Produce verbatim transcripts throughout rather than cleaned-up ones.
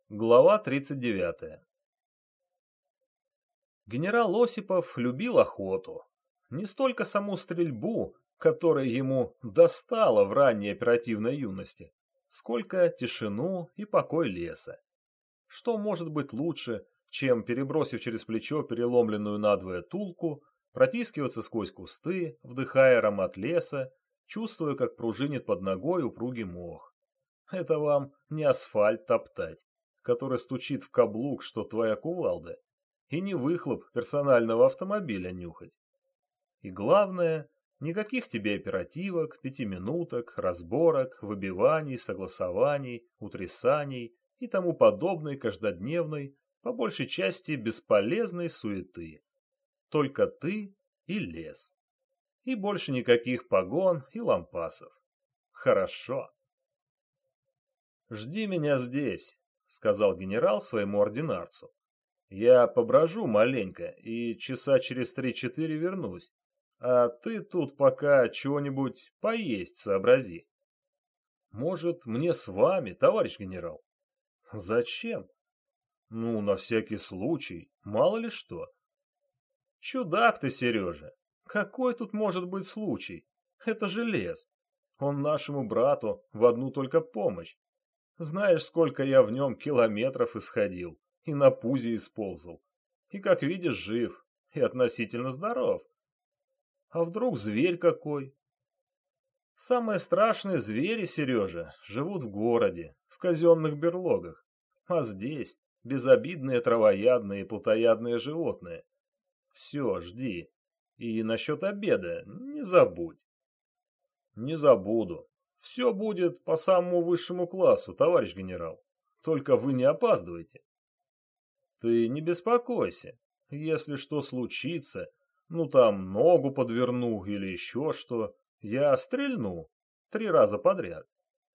Глава тридцать девятая. Генерал Осипов любил охоту. Не столько саму стрельбу, которая ему достала в ранней оперативной юности, сколько тишину и покой леса. Что может быть лучше, чем, перебросив через плечо переломленную надвое тулку, протискиваться сквозь кусты, вдыхая аромат леса, чувствуя, как пружинит под ногой упругий мох. Это вам не асфальт топтать, который стучит в каблук, что твоя кувалда, и не выхлоп персонального автомобиля нюхать. И главное, никаких тебе оперативок, пятиминуток, разборок, выбиваний, согласований, утрясаний и тому подобной каждодневной, по большей части бесполезной суеты. Только ты и лес. И больше никаких погон и лампасов. Хорошо. «Жди меня здесь», — сказал генерал своему ординарцу. «Я поброжу маленько и часа через три-четыре вернусь, а ты тут пока чего-нибудь поесть сообрази». «Может, мне с вами, товарищ генерал?» «Зачем?» «Ну, на всякий случай, мало ли что». «Чудак ты, Сережа! Какой тут может быть случай? Это же лес. Он нашему брату в одну только помощь. Знаешь, сколько я в нем километров исходил, и на пузе исползал. И, как видишь, жив, и относительно здоров. А вдруг зверь какой? Самые страшные звери, Сережа, живут в городе, в казенных берлогах. А здесь безобидные травоядные и плотоядные животные. Все, жди. И насчет обеда не забудь. Не забуду. Все будет по самому высшему классу, товарищ генерал. Только вы не опаздывайте. Ты не беспокойся. Если что случится, ну там ногу подверну или еще что, я стрельну три раза подряд.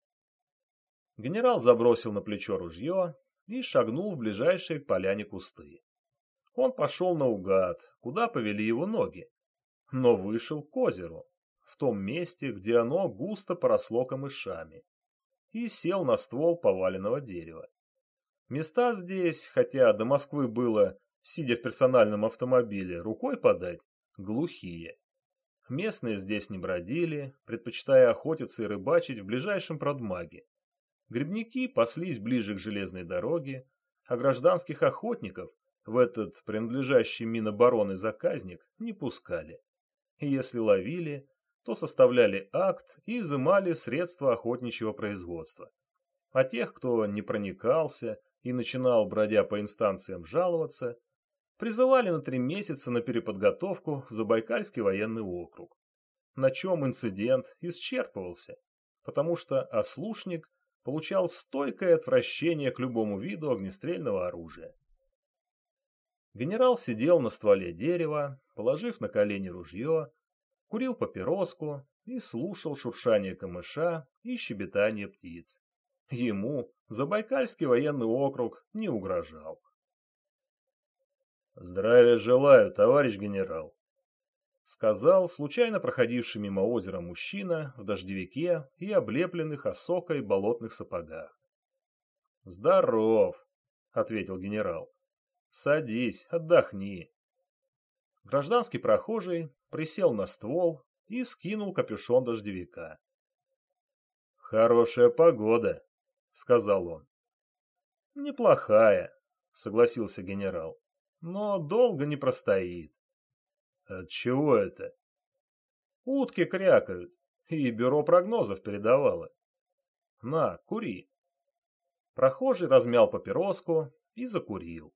Генерал забросил на плечо ружье и шагнул в ближайшие к поляне кусты. Он пошел наугад, куда повели его ноги, но вышел к озеру, в том месте, где оно густо поросло камышами, и сел на ствол поваленного дерева. Места здесь, хотя до Москвы было, сидя в персональном автомобиле, рукой подать, глухие. Местные здесь не бродили, предпочитая охотиться и рыбачить в ближайшем продмаге. Грибники паслись ближе к железной дороге, а гражданских охотников в этот принадлежащий Минобороны заказник не пускали. И если ловили, то составляли акт и изымали средства охотничьего производства. А тех, кто не проникался и начинал, бродя по инстанциям, жаловаться, призывали на три месяца на переподготовку в Забайкальский военный округ. На чем инцидент исчерпывался, потому что ослушник получал стойкое отвращение к любому виду огнестрельного оружия. Генерал сидел на стволе дерева, положив на колени ружье, курил папироску и слушал шуршание камыша и щебетание птиц. Ему Забайкальский военный округ не угрожал. «Здравия желаю, товарищ генерал», — сказал случайно проходивший мимо озера мужчина в дождевике и облепленных осокой болотных сапогах. «Здоров», — ответил генерал. «Садись, отдохни». Гражданский прохожий присел на ствол и скинул капюшон дождевика. «Хорошая погода», — сказал он. «Неплохая», — согласился генерал, — «но долго не простоит». «Отчего это?» «Утки крякают, и бюро прогнозов передавало. На, кури». Прохожий размял папироску и закурил.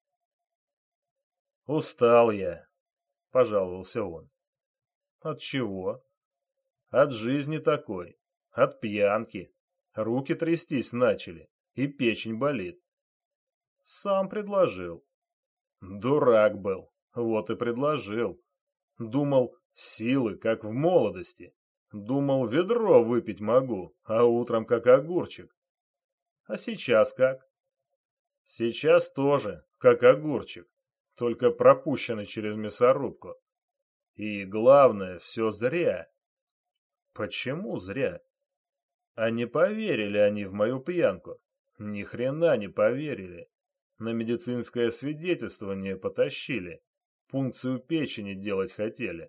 «Устал я», — пожаловался он. «От чего?» «От жизни такой, от пьянки. Руки трястись начали, и печень болит». «Сам предложил». «Дурак был, вот и предложил. Думал, силы, как в молодости. Думал, ведро выпить могу, а утром как огурчик. А сейчас как?» «Сейчас тоже, как огурчик, только пропущенный через мясорубку. И главное, все зря». «Почему зря?» «А не поверили они в мою пьянку. Ни хрена не поверили. На медицинское свидетельствование потащили. Пункцию печени делать хотели.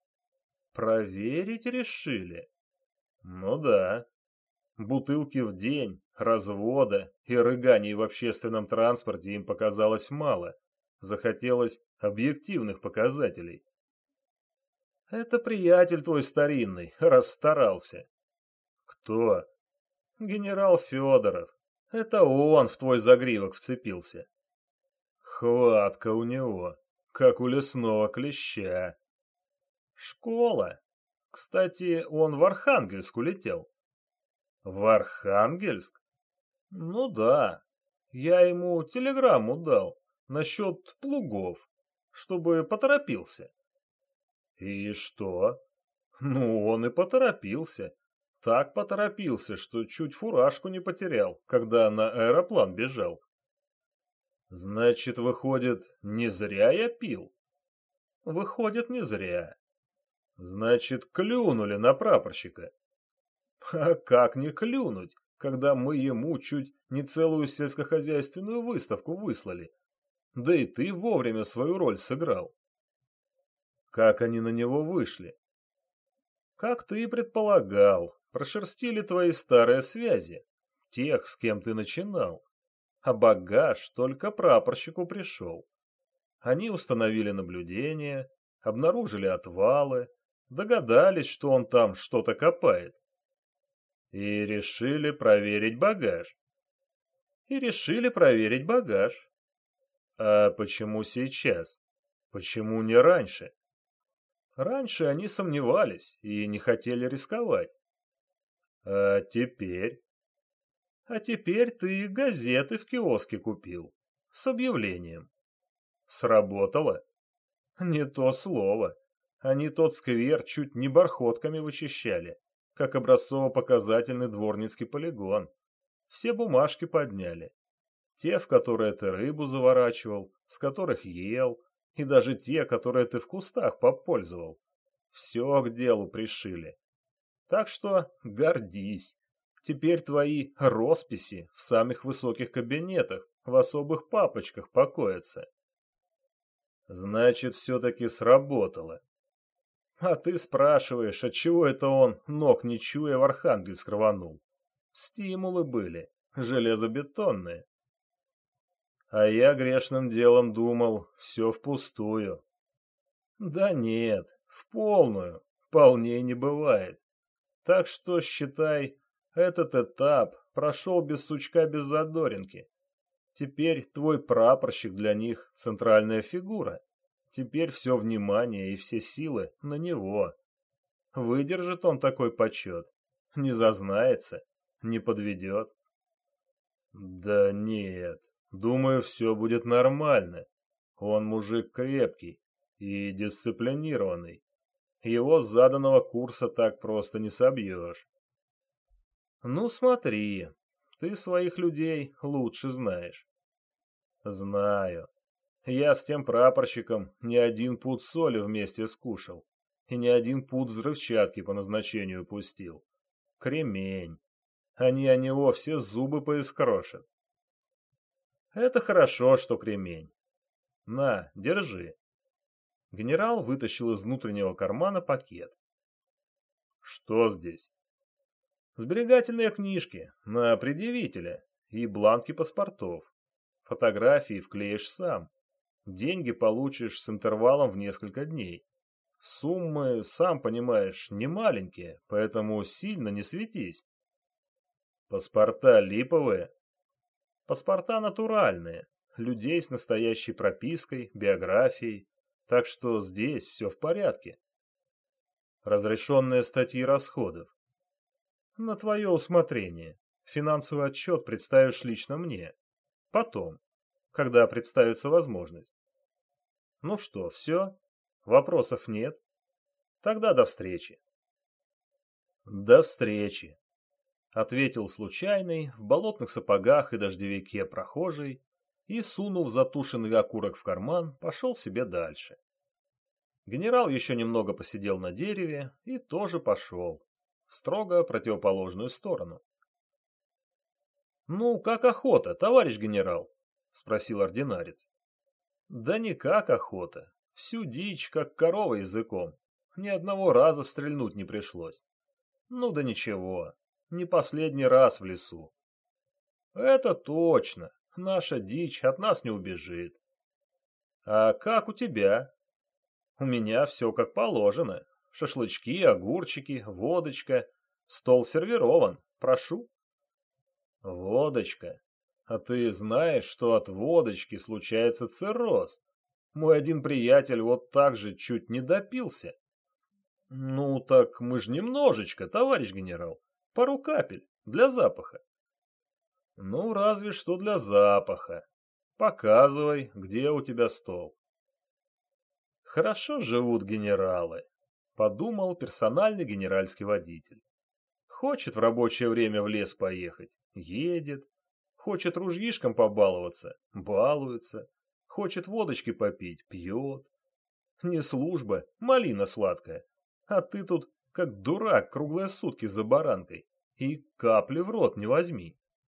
Проверить решили? Ну да. Бутылки в день, развода и рыганий в общественном транспорте им показалось мало. Захотелось объективных показателей. Это приятель твой старинный, расстарался. Кто? Генерал Федоров. Это он в твой загривок вцепился. Хватка у него, как у лесного клеща. Школа. Кстати, он в Архангельск улетел. В Архангельск? Ну да. Я ему телеграмму дал насчет плугов, чтобы поторопился. И что? Ну, он и поторопился. Так поторопился, что чуть фуражку не потерял, когда на аэроплан бежал. Значит, выходит, не зря я пил? Выходит, не зря. Значит, клюнули на прапорщика. А как не клюнуть, когда мы ему чуть не целую сельскохозяйственную выставку выслали? Да и ты вовремя свою роль сыграл. Как они на него вышли? Как ты и предполагал, прошерстили твои старые связи, тех, с кем ты начинал. А багаж только прапорщику пришел. Они установили наблюдение, обнаружили отвалы, догадались, что он там что-то копает. И решили проверить багаж. И решили проверить багаж. А почему сейчас? Почему не раньше? Раньше они сомневались и не хотели рисковать. А теперь? А теперь ты газеты в киоске купил. С объявлением. Сработало? Не то слово. Они тот сквер чуть не бархотками вычищали, как образцово-показательный дворницкий полигон. Все бумажки подняли. Те, в которые ты рыбу заворачивал, с которых ел, и даже те, которые ты в кустах попользовал. Все к делу пришили. Так что гордись. Теперь твои росписи в самых высоких кабинетах, в особых папочках покоятся. Значит, все-таки сработало. А ты спрашиваешь, отчего это он, ног не чуя, в Архангельск рванул? Стимулы были, железобетонные. А я грешным делом думал, все впустую. Да нет, в полную, полней не бывает. Так что, считай, этот этап прошел без сучка, без задоринки. Теперь твой прапорщик для них центральная фигура. Теперь все внимание и все силы на него. Выдержит он такой почет, не зазнается, не подведет. Да нет, думаю, все будет нормально. Он мужик крепкий и дисциплинированный. Его с заданного курса так просто не собьешь. Ну смотри, ты своих людей лучше знаешь. Знаю. Я с тем прапорщиком не один пуд соли вместе скушал и не один пуд взрывчатки по назначению пустил. Кремень. Они о него все зубы поискрошат. Это хорошо, что кремень. На, держи. Генерал вытащил из внутреннего кармана пакет. Что здесь? Сберегательные книжки на предъявителя и бланки паспортов. Фотографии вклеишь сам. Деньги получишь с интервалом в несколько дней. Суммы, сам понимаешь, не маленькие, поэтому сильно не светись. Паспорта липовые? Паспорта натуральные, людей с настоящей пропиской, биографией, так что здесь все в порядке. Разрешенные статьи расходов. На твое усмотрение. Финансовый отчет представишь лично мне. Потом, когда представится возможность. Ну что, все? Вопросов нет? Тогда до встречи. До встречи, ответил случайный в болотных сапогах и дождевике прохожий и, сунув затушенный окурок в карман, пошел себе дальше. Генерал еще немного посидел на дереве и тоже пошел в строго противоположную сторону. Ну, как охота, товарищ генерал? Спросил ординарец. Да никак охота. Всю дичь, как корова языком. Ни одного раза стрельнуть не пришлось. Ну да ничего, не последний раз в лесу. Это точно, наша дичь от нас не убежит. А как у тебя? У меня все как положено. Шашлычки, огурчики, водочка. Стол сервирован, прошу. Водочка. А ты знаешь, что от водочки случается цирроз? Мой один приятель вот так же чуть не допился. Ну так мы ж немножечко, товарищ генерал. Пару капель, для запаха. Ну, разве что для запаха. Показывай, где у тебя стол. Хорошо живут генералы, подумал персональный генеральский водитель. Хочет в рабочее время в лес поехать, едет. Хочет ружьишком побаловаться, балуется. Хочет водочки попить, пьет. Не служба, малина сладкая. А ты тут, как дурак, круглые сутки за баранкой. И капли в рот не возьми.